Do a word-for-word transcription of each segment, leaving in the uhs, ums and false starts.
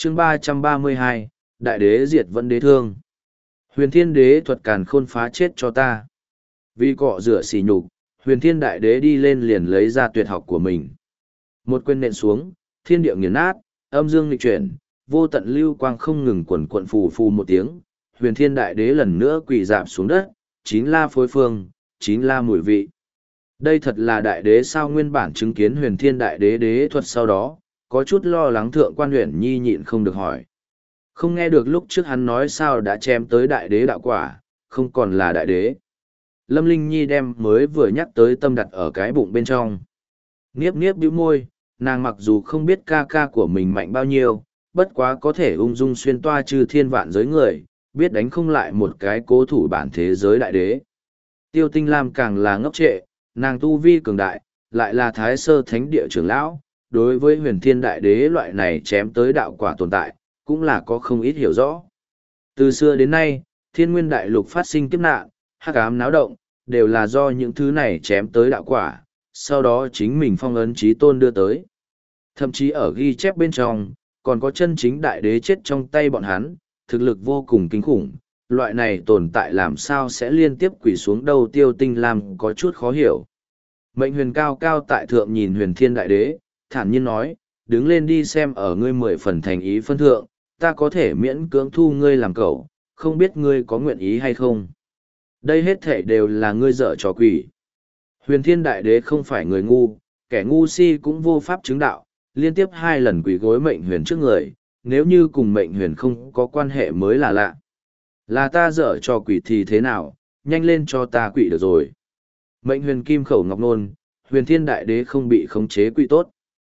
chương ba trăm ba mươi hai, đại đế diệt vẫn đế thương. Huyền thiên đế thuật càn khôn phá chết cho ta. Vì cọ rửa xỉ nhục, huyền thiên đại đế đi lên liền lấy ra tuyệt học của mình. Một quyền nện xuống, thiên địa nghiền nát, âm dương nghịch chuyển, vô tận lưu quang không ngừng quần quận phù phù một tiếng. Huyền thiên đại đế lần nữa quỳ dạp xuống đất, chín la phối phương, chín la mùi vị. Đây thật là đại đế sao? Nguyên bản chứng kiến huyền thiên đại đế đế thuật sau đó, có chút lo lắng thượng quan huyền nhi nhịn không được hỏi. Không nghe được lúc trước hắn nói sao đã chém tới đại đế đạo quả, không còn là đại đế. Lâm Linh Nhi đem mới vừa nhắc tới tâm đặt ở cái bụng bên trong. Niếp niếp bĩu môi, nàng mặc dù không biết ca ca của mình mạnh bao nhiêu, bất quá có thể ung dung xuyên toa chư thiên vạn giới người, biết đánh không lại một cái cố thủ bản thế giới đại đế. Tiêu Tinh Lam càng là ngốc trệ, nàng tu vi cường đại, lại là thái sơ thánh địa trưởng lão, đối với huyền thiên đại đế loại này chém tới đạo quả tồn tại, cũng là có không ít hiểu rõ. Từ xưa đến nay, thiên nguyên đại lục phát sinh kiếp nạn, hắc ám náo động, đều là do những thứ này chém tới đạo quả, sau đó chính mình phong ấn chí tôn đưa tới. Thậm chí ở ghi chép bên trong, còn có chân chính đại đế chết trong tay bọn hắn, thực lực vô cùng kinh khủng, loại này tồn tại làm sao sẽ liên tiếp quỳ xuống đâu. Tiêu Tinh Lam có chút khó hiểu. Mệnh huyền cao cao tại thượng nhìn huyền thiên đại đế, thản nhiên nói, đứng lên đi, xem ở ngươi mười phần thành ý phân thượng, ta có thể miễn cưỡng thu ngươi làm cậu, không biết ngươi có nguyện ý hay không. Đây hết thể đều là ngươi dở trò quỷ. Huyền thiên đại đế không phải người ngu, kẻ ngu si cũng vô pháp chứng đạo, liên tiếp hai lần quỳ gối mệnh huyền trước người, nếu như cùng mệnh huyền không có quan hệ mới là lạ. Là ta dở trò quỷ thì thế nào, nhanh lên cho ta quỷ được rồi. Mệnh huyền kim khẩu ngọc nôn, huyền thiên đại đế không bị khống chế quỷ tốt.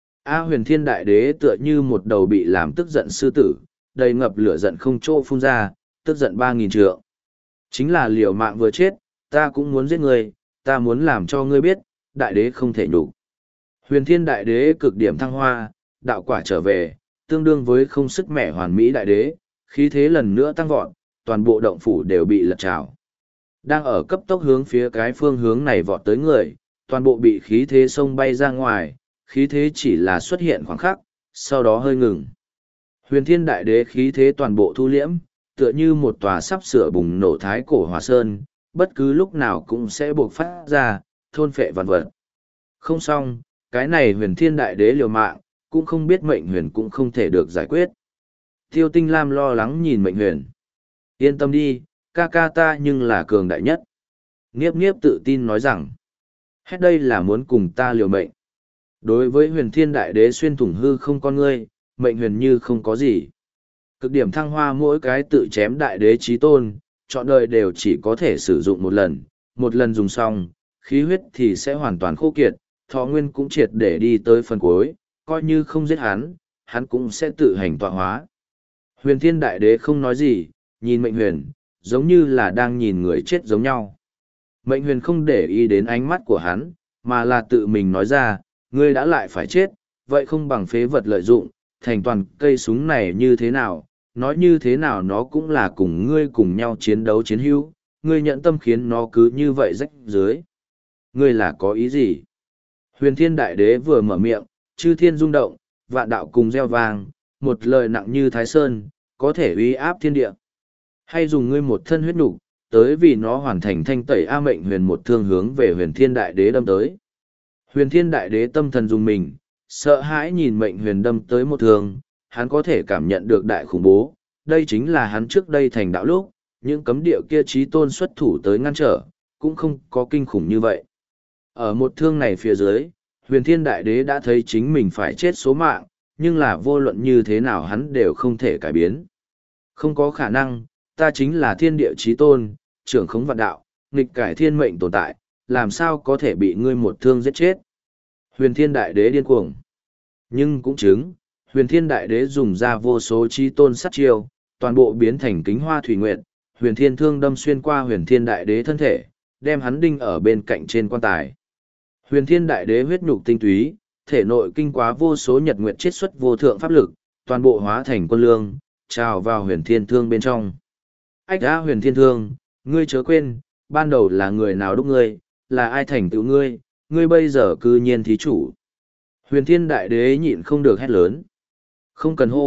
A huyền thiên đại đế tựa như một đầu bị làm tức giận sư tử, đầy ngập lửa giận không chỗ phun ra, tức giận ba nghìn trượng. Chính là liều mạng vừa chết, ta cũng muốn giết ngươi, ta muốn làm cho ngươi biết, đại đế không thể nhục. Huyền thiên đại đế cực điểm thăng hoa, đạo quả trở về, tương đương với không sức mẻ hoàn mỹ đại đế, khí thế lần nữa tăng vọt, toàn bộ động phủ đều bị lật trào. Đang ở cấp tốc hướng phía cái phương hướng này vọt tới người, toàn bộ bị khí thế xông bay ra ngoài, khí thế chỉ là xuất hiện khoảng khắc, sau đó hơi ngừng. Huyền thiên đại đế khí thế toàn bộ thu liễm, tựa như một tòa sắp sửa bùng nổ thái cổ hòa sơn, bất cứ lúc nào cũng sẽ buộc phát ra, thôn phệ vạn vật. Không xong, cái này huyền thiên đại đế liều mạng, cũng không biết mệnh huyền cũng không thể được giải quyết. Tiêu Tinh Lam lo lắng nhìn mệnh huyền. Yên tâm đi, ca ca ta nhưng là cường đại nhất. Niếp niếp tự tin nói rằng, hết đây là muốn cùng ta liều mệnh. Đối với huyền thiên đại đế xuyên thủng hư không con ngươi, mệnh huyền như không có gì. Cực điểm thăng hoa mỗi cái tự chém đại đế chí tôn, chọn đời đều chỉ có thể sử dụng một lần, một lần dùng xong, khí huyết thì sẽ hoàn toàn khô kiệt, thọ nguyên cũng triệt để đi tới phần cuối, coi như không giết hắn, hắn cũng sẽ tự hành tọa hóa. Huyền thiên đại đế không nói gì, nhìn mệnh huyền, giống như là đang nhìn người chết giống nhau. Mệnh huyền không để ý đến ánh mắt của hắn, mà là tự mình nói ra, ngươi đã lại phải chết, vậy không bằng phế vật lợi dụng, thành toàn cây súng này như thế nào, nói như thế nào nó cũng là cùng ngươi cùng nhau chiến đấu chiến hữu, ngươi nhận tâm khiến nó cứ như vậy rách dưới. Ngươi là có ý gì? Huyền thiên đại đế vừa mở miệng, chư thiên rung động, vạn đạo cùng gieo vang, một lời nặng như thái sơn, có thể uy áp thiên địa. Hay dùng ngươi một thân huyết nục, tới vì nó hoàn thành thanh tẩy A. Mệnh huyền một thương hướng về huyền thiên đại đế đâm tới. Huyền thiên đại đế tâm thần dùng mình, sợ hãi nhìn mệnh huyền đâm tới một thương, hắn có thể cảm nhận được đại khủng bố, đây chính là hắn trước đây thành đạo lúc, những cấm địa kia chí tôn xuất thủ tới ngăn trở, cũng không có kinh khủng như vậy. Ở một thương này phía dưới, huyền thiên đại đế đã thấy chính mình phải chết số mạng, nhưng là vô luận như thế nào hắn đều không thể cải biến. Không có khả năng, ta chính là thiên địa chí tôn, trưởng khống vạn đạo, nghịch cải thiên mệnh tồn tại, làm sao có thể bị ngươi một thương giết chết. Huyền thiên đại đế điên cuồng. Nhưng cũng chứng, huyền thiên đại đế dùng ra vô số chí tôn sát chiêu, toàn bộ biến thành kính hoa thủy nguyệt, huyền thiên thương đâm xuyên qua huyền thiên đại đế thân thể, đem hắn đinh ở bên cạnh trên quan tài. Huyền thiên đại đế huyết nhục tinh túy, thể nội kinh quá vô số nhật nguyệt chiết xuất vô thượng pháp lực, toàn bộ hóa thành quân lương, trào vào huyền thiên thương bên trong. Ách á huyền thiên thương, ngươi chớ quên, ban đầu là người nào đúc ngươi, là ai thành tựu ngươi, ngươi bây giờ cư nhiên thí chủ. Huyền thiên đại đế nhịn không được hét lớn. Không cần hô,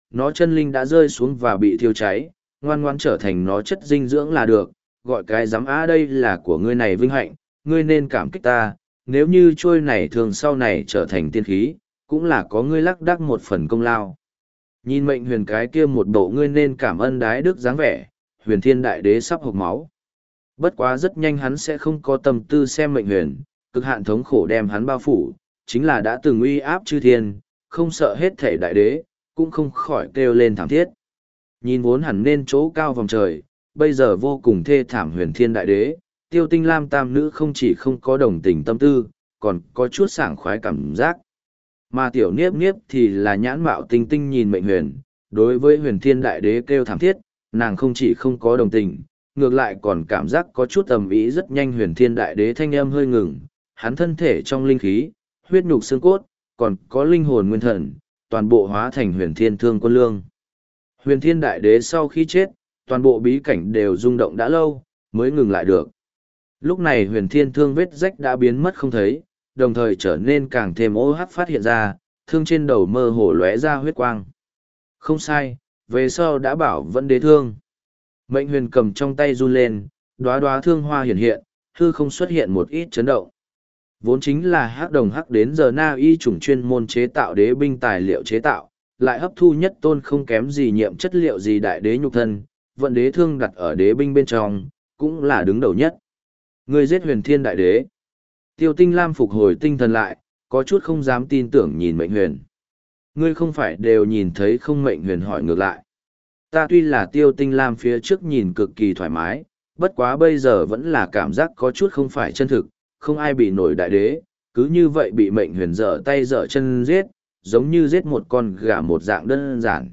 nó chân linh đã rơi xuống và bị thiêu cháy, ngoan ngoan trở thành nó chất dinh dưỡng là được, gọi cái giám á đây là của ngươi này vinh hạnh, ngươi nên cảm kích ta, nếu như trôi này thường sau này trở thành tiên khí, cũng là có ngươi lắc đắc một phần công lao. Nhìn mệnh huyền cái kia một bộ ngươi nên cảm ơn đái đức dáng vẻ, huyền thiên đại đế sắp hộc máu. Bất quá rất nhanh hắn sẽ không có tâm tư xem mệnh huyền, cực hạn thống khổ đem hắn bao phủ, chính là đã từng uy áp chư thiên, không sợ hết thể đại đế, cũng không khỏi kêu lên thảm thiết. Nhìn vốn hẳn nên chỗ cao vòng trời, bây giờ vô cùng thê thảm huyền thiên đại đế, tiêu tinh lam tam nữ không chỉ không có đồng tình tâm tư, còn có chút sảng khoái cảm giác. Mà tiểu niếp niếp thì là nhãn mạo tinh tinh nhìn mệnh huyền, đối với huyền thiên đại đế kêu thảm thiết, nàng không chỉ không có đồng tình, ngược lại còn cảm giác có chút ầm ĩ rất nhanh huyền thiên đại đế thanh âm hơi ngừng, hắn thân thể trong linh khí, huyết nhục xương cốt, còn có linh hồn nguyên thần, toàn bộ hóa thành huyền thiên thương quân lương. Huyền thiên đại đế sau khi chết, toàn bộ bí cảnh đều rung động đã lâu, mới ngừng lại được. Lúc này huyền thiên thương vết rách đã biến mất không thấy, đồng thời trở nên càng thêm ô hắc phát hiện ra, thương trên đầu mơ hồ lóe ra huyết quang. Không sai, về sau đã bảo vẫn đế thương. Mệnh huyền cầm trong tay run lên, đóa đóa thương hoa hiện hiện, hư không xuất hiện một ít chấn động. Vốn chính là hắc đồng hắc đến giờ na y chủng chuyên môn chế tạo đế binh tài liệu chế tạo, lại hấp thu nhất tôn không kém gì nhiệm chất liệu gì đại đế nhục thân, vận đế thương đặt ở đế binh bên trong, cũng là đứng đầu nhất. Người giết huyền thiên đại đế. Tiêu tinh lam phục hồi tinh thần lại, có chút không dám tin tưởng nhìn mệnh huyền. Ngươi không phải đều nhìn thấy không? Mệnh huyền hỏi ngược lại. Ta tuy là tiêu tinh lam phía trước nhìn cực kỳ thoải mái, bất quá bây giờ vẫn là cảm giác có chút không phải chân thực, không ai bị nổi đại đế, cứ như vậy bị mệnh huyền dở tay dở chân giết, giống như giết một con gà một dạng đơn giản.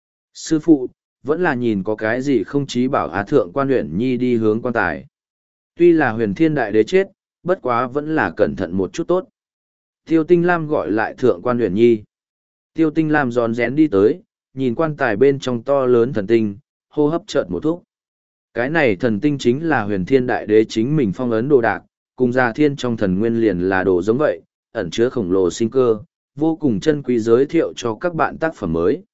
Sư phụ, vẫn là nhìn có cái gì không chí bảo Á thượng quan huyền nhi đi hướng quan tài. Tuy là huyền thiên đại đế chết, bất quá vẫn là cẩn thận một chút tốt. Tiêu tinh lam gọi lại thượng quan huyền nhi. Tiêu tinh lam giòn rén đi tới, nhìn quan tài bên trong to lớn thần tinh, hô hấp chợt một thúc. Cái này thần tinh chính là huyền thiên đại đế chính mình phong ấn đồ đạc, cùng gia thiên trong thần nguyên liền là đồ giống vậy, ẩn chứa khổng lồ sinh cơ, vô cùng chân quý giới thiệu cho các bạn tác phẩm mới.